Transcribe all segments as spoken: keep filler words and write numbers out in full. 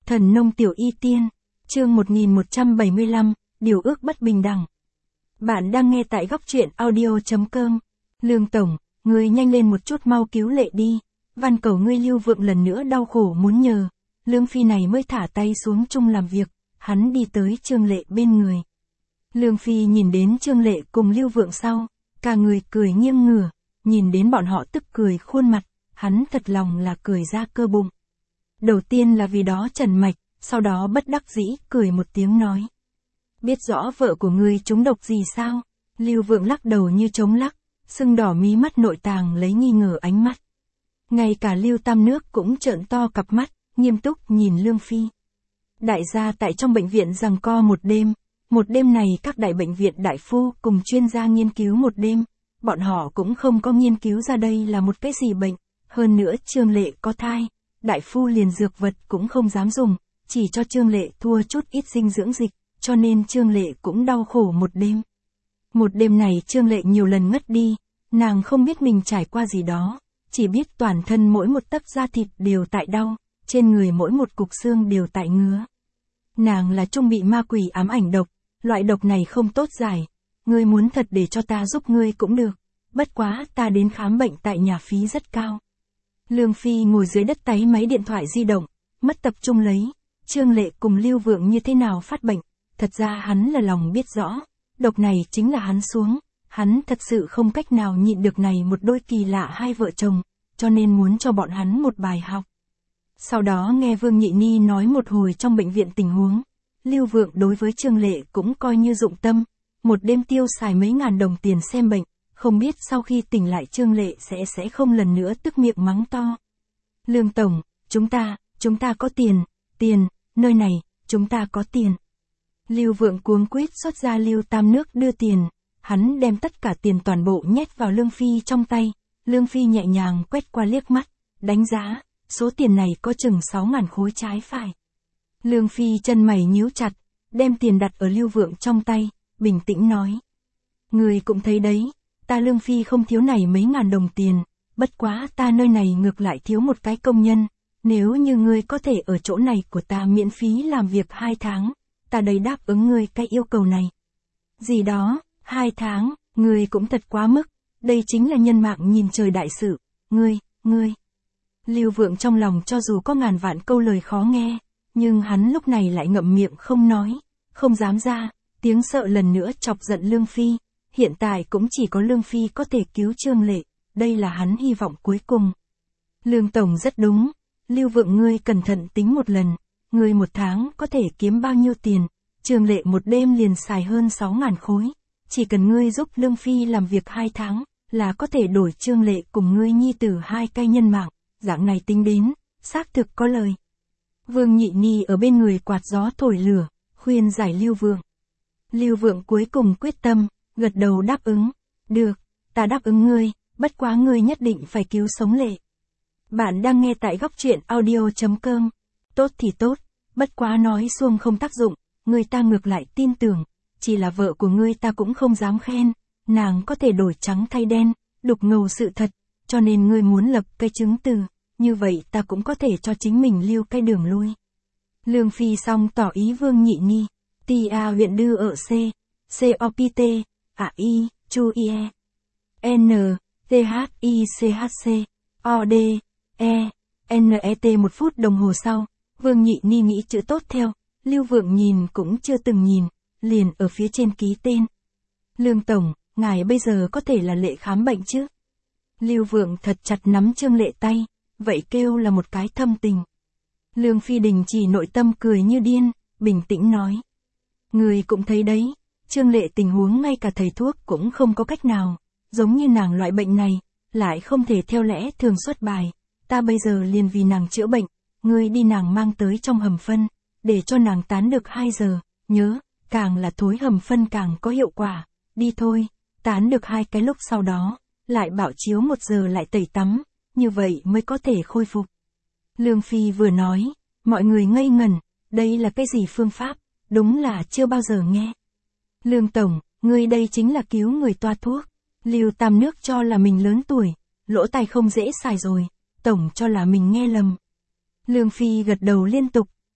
Thần nông tiểu y tiên, chương một nghìn một trăm bảy mươi lăm, điều ước bất bình đẳng. Bạn đang nghe tại góc truyện audio chấm com. Lương Tổng, ngươi nhanh lên một chút mau cứu Lệ đi, van cầu ngươi. Lưu Vượng lần nữa đau khổ muốn nhờ. Lương Phi này mới thả tay xuống chung làm việc, hắn đi tới Trương Lệ bên người. Lương Phi nhìn đến Trương Lệ cùng Lưu Vượng sau, cả người cười nghiêng ngửa, nhìn đến bọn họ tức cười khuôn mặt, hắn thật lòng là cười ra cơ bụng. Đầu tiên là vì đó trần mạch, sau đó bất đắc dĩ cười một tiếng nói. Biết rõ vợ của ngươi trúng độc gì sao? Lưu Vượng lắc đầu như trống lắc, sưng đỏ mí mắt nội tàng lấy nghi ngờ ánh mắt. Ngay cả Lưu Tam Nước cũng trợn to cặp mắt, nghiêm túc nhìn Lương Phi. Đại gia tại trong bệnh viện giằng co một đêm, một đêm này các đại bệnh viện đại phu cùng chuyên gia nghiên cứu một đêm, bọn họ cũng không có nghiên cứu ra đây là một cái gì bệnh, hơn nữa Trương Lệ có thai, đại phu liền dược vật cũng không dám dùng, chỉ cho Trương Lệ thua chút ít dinh dưỡng dịch, cho nên Trương Lệ cũng đau khổ một đêm. Một đêm này Trương Lệ nhiều lần ngất đi, nàng không biết mình trải qua gì đó, chỉ biết toàn thân mỗi một tấc da thịt đều tại đau, trên người mỗi một cục xương đều tại ngứa. Nàng là trung bị ma quỷ ám ảnh độc, loại độc này không tốt giải, ngươi muốn thật để cho ta giúp ngươi cũng được, bất quá ta đến khám bệnh tại nhà phí rất cao. Lương Phi ngồi dưới đất táy máy điện thoại di động, mất tập trung lấy, Trương Lệ cùng Lưu Vượng như thế nào phát bệnh, thật ra hắn là lòng biết rõ, độc này chính là hắn xuống, hắn thật sự không cách nào nhịn được này một đôi kỳ lạ hai vợ chồng, cho nên muốn cho bọn hắn một bài học. Sau đó nghe Vương Nhị Ni nói một hồi trong bệnh viện tình huống, Lưu Vượng đối với Trương Lệ cũng coi như dụng tâm, một đêm tiêu xài mấy ngàn đồng tiền xem bệnh, không biết sau khi tỉnh lại Trương Lệ sẽ sẽ không lần nữa tức miệng mắng to. Lương Tổng, chúng ta, chúng ta có tiền, tiền, nơi này, chúng ta có tiền. Lưu Vượng cuống quýt xuất ra Lưu Tam Nước đưa tiền, hắn đem tất cả tiền toàn bộ nhét vào Lương Phi trong tay, Lương Phi nhẹ nhàng quét qua liếc mắt, đánh giá, số tiền này có chừng sáu ngàn khối trái phải. Lương Phi chân mày nhíu chặt, đem tiền đặt ở Lưu Vượng trong tay, bình tĩnh nói. Người cũng thấy đấy, ta Lương Phi không thiếu này mấy ngàn đồng tiền, bất quá ta nơi này ngược lại thiếu một cái công nhân, nếu như ngươi có thể ở chỗ này của ta miễn phí làm việc hai tháng, ta đây đáp ứng ngươi cái yêu cầu này. Gì đó, hai tháng, ngươi cũng thật quá mức, đây chính là nhân mạng nhìn trời đại sự, ngươi, ngươi. Lưu Vượng trong lòng cho dù có ngàn vạn câu lời khó nghe, nhưng hắn lúc này lại ngậm miệng không nói, không dám ra, tiếng sợ lần nữa chọc giận Lương Phi, hiện tại cũng chỉ có Lương Phi có thể cứu Trương Lệ, đây là hắn hy vọng cuối cùng. Lương Tổng rất đúng, Lưu Vượng ngươi cẩn thận tính một lần, ngươi một tháng có thể kiếm bao nhiêu tiền, Trương Lệ một đêm liền xài hơn sáu ngàn khối, chỉ cần ngươi giúp Lương Phi làm việc hai tháng, là có thể đổi Trương Lệ cùng ngươi nhi tử hai cây nhân mạng, dạng này tính đến, xác thực có lời. Vương Nhị Ni ở bên người quạt gió thổi lửa, khuyên giải Lưu Vượng. Lưu Vượng cuối cùng quyết tâm, gật đầu đáp ứng, được, ta đáp ứng ngươi, bất quá ngươi nhất định phải cứu sống Lệ. Bạn đang nghe tại góc truyện audio chấm com, tốt thì tốt, bất quá nói xuông không tác dụng, người ta ngược lại tin tưởng, chỉ là vợ của ngươi ta cũng không dám khen, nàng có thể đổi trắng thay đen, đục ngầu sự thật, cho nên ngươi muốn lập cái chứng từ, như vậy ta cũng có thể cho chính mình lưu cái đường lui. Lương Phi xong tỏ ý Vương Nhị Ni, T A huyện đưa ở C, C O P T, A I, Chu I E, N, T H I C H C, O D, E, N E T. Một phút đồng hồ sau, Vương Nhị Ni nghĩ chữ tốt theo, Lưu Vượng nhìn cũng chưa từng nhìn, liền ở phía trên ký tên. Lương Tổng, ngài bây giờ có thể là Lệ khám bệnh chứ? Lưu Vượng thật chặt nắm Trương Lệ tay, vậy kêu là một cái thâm tình. Lương Phi đình chỉ nội tâm cười như điên, bình tĩnh nói. Người cũng thấy đấy, Trương Lệ tình huống ngay cả thầy thuốc cũng không có cách nào, giống như nàng loại bệnh này, lại không thể theo lẽ thường xuất bài, ta bây giờ liền vì nàng chữa bệnh, ngươi đi nàng mang tới trong hầm phân, để cho nàng tán được hai giờ, nhớ, càng là thối hầm phân càng có hiệu quả, đi thôi, tán được hai cái lúc sau đó, lại bảo chiếu một giờ lại tẩy tắm, như vậy mới có thể khôi phục. Lương Phi vừa nói, mọi người ngây ngẩn, đây là cái gì phương pháp, đúng là chưa bao giờ nghe. Lương Tổng, ngươi đây chính là cứu người toa thuốc, Lưu Tam Nước cho là mình lớn tuổi, lỗ tai không dễ xài rồi, Tổng cho là mình nghe lầm. Lương Phi gật đầu liên tục,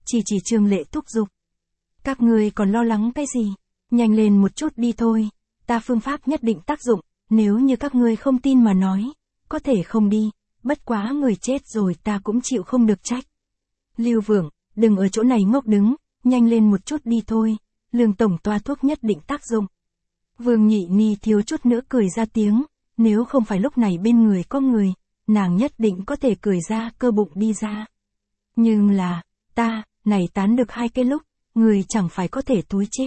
chỉ chỉ Trương Lệ thúc giục. Các ngươi còn lo lắng cái gì? Nhanh lên một chút đi thôi, ta phương pháp nhất định tác dụng, nếu như các ngươi không tin mà nói, có thể không đi, bất quá người chết rồi ta cũng chịu không được trách. Lưu Vượng, đừng ở chỗ này ngốc đứng, nhanh lên một chút đi thôi, Lương tổng toa thuốc nhất định tác dụng. Vương Nhị Ni thiếu chút nữa cười ra tiếng, nếu không phải lúc này bên người có người, nàng nhất định có thể cười ra cơ bụng đi ra. Nhưng là, ta, này tán được hai cái lúc, người chẳng phải có thể túi chết.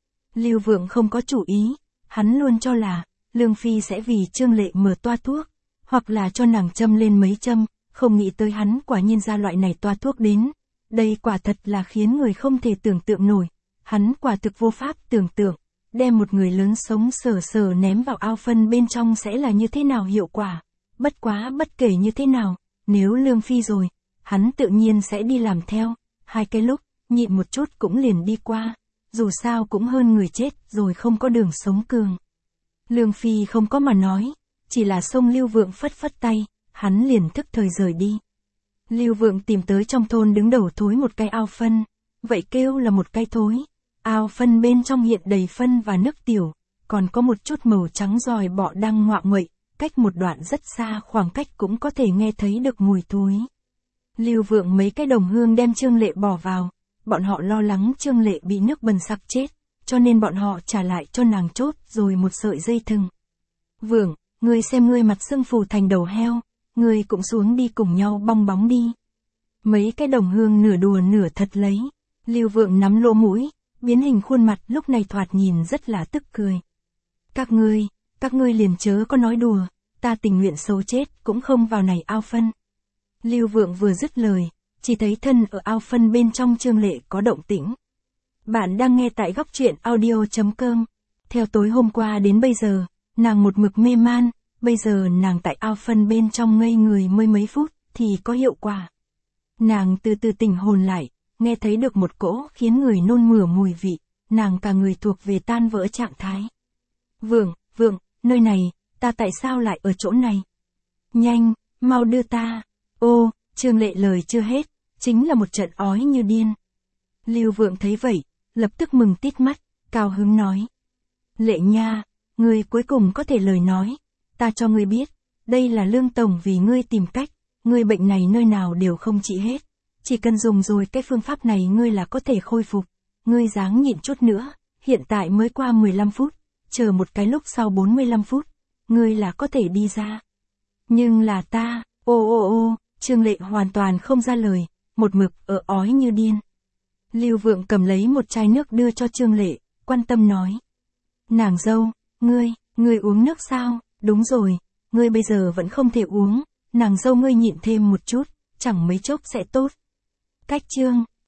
Lưu Vượng không có chủ ý, hắn luôn cho là, Lương Phi sẽ vì Trương Lệ mở toa thuốc, hoặc là cho nàng châm lên mấy châm, không nghĩ tới hắn quả nhiên ra loại này toa thuốc đến. Đây quả thật là khiến người không thể tưởng tượng nổi, hắn quả thực vô pháp tưởng tượng, đem một người lớn sống sờ sờ ném vào ao phân bên trong sẽ là như thế nào hiệu quả. Bất quá bất kể như thế nào, nếu Lương Phi rồi, hắn tự nhiên sẽ đi làm theo, hai cái lúc, nhịn một chút cũng liền đi qua, dù sao cũng hơn người chết rồi không có đường sống cường. Lương Phi không có mà nói, chỉ là xông Lưu Vượng phất phất tay, hắn liền thức thời rời đi. Lưu Vượng tìm tới trong thôn đứng đầu thối một cái ao phân, vậy kêu là một cái thối, ao phân bên trong hiện đầy phân và nước tiểu, còn có một chút màu trắng giòi bọ đang ngoạ nguậy, cách một đoạn rất xa khoảng cách cũng có thể nghe thấy được mùi thối. Lưu Vượng mấy cái đồng hương đem Trương Lệ bỏ vào, bọn họ lo lắng Trương Lệ bị nước bần sặc chết, cho nên bọn họ trả lại cho nàng chốt rồi một sợi dây thừng. Vượng, ngươi xem ngươi mặt sưng phù thành đầu heo, ngươi cũng xuống đi cùng nhau bong bóng đi. Mấy cái đồng hương nửa đùa nửa thật lấy, Lưu Vượng nắm lỗ mũi, biến hình khuôn mặt lúc này thoạt nhìn rất là tức cười. Các ngươi, các ngươi liền chớ có nói đùa, ta tình nguyện xấu chết cũng không vào này ao phân. Lưu Vượng vừa dứt lời, chỉ thấy thân ở ao phân bên trong Trương Lệ có động tĩnh. Bạn đang nghe tại góc truyện audio chấm com. Theo tối hôm qua đến bây giờ, nàng một mực mê man, bây giờ nàng tại ao phân bên trong ngây người mới mấy phút, thì có hiệu quả. Nàng từ từ tỉnh hồn lại, nghe thấy được một cỗ khiến người nôn mửa mùi vị, nàng cả người thuộc về tan vỡ trạng thái. Vượng, Vượng, nơi này, ta tại sao lại ở chỗ này? Nhanh, mau đưa ta. Ô, Trương Lệ lời chưa hết, chính là một trận ói như điên. Lưu Vượng thấy vậy, lập tức mừng tít mắt, cao hứng nói. Lệ nha, ngươi cuối cùng có thể lời nói, ta cho ngươi biết, đây là Lương tổng vì ngươi tìm cách, ngươi bệnh này nơi nào đều không trị hết, chỉ cần dùng rồi cái phương pháp này ngươi là có thể khôi phục, ngươi ráng nhịn chút nữa, hiện tại mới qua mười lăm phút, chờ một cái lúc sau bốn mươi lăm phút, ngươi là có thể đi ra. Nhưng là ta, ô ô ô, Trương Lệ hoàn toàn không ra lời, một mực ở ói như điên. Lưu Vượng cầm lấy một chai nước đưa cho Trương Lệ, quan tâm nói. Nàng dâu, ngươi, ngươi uống nước sao? Đúng rồi, ngươi bây giờ vẫn không thể uống, nàng dâu ngươi nhịn thêm một chút, chẳng mấy chốc sẽ tốt. Cách chương,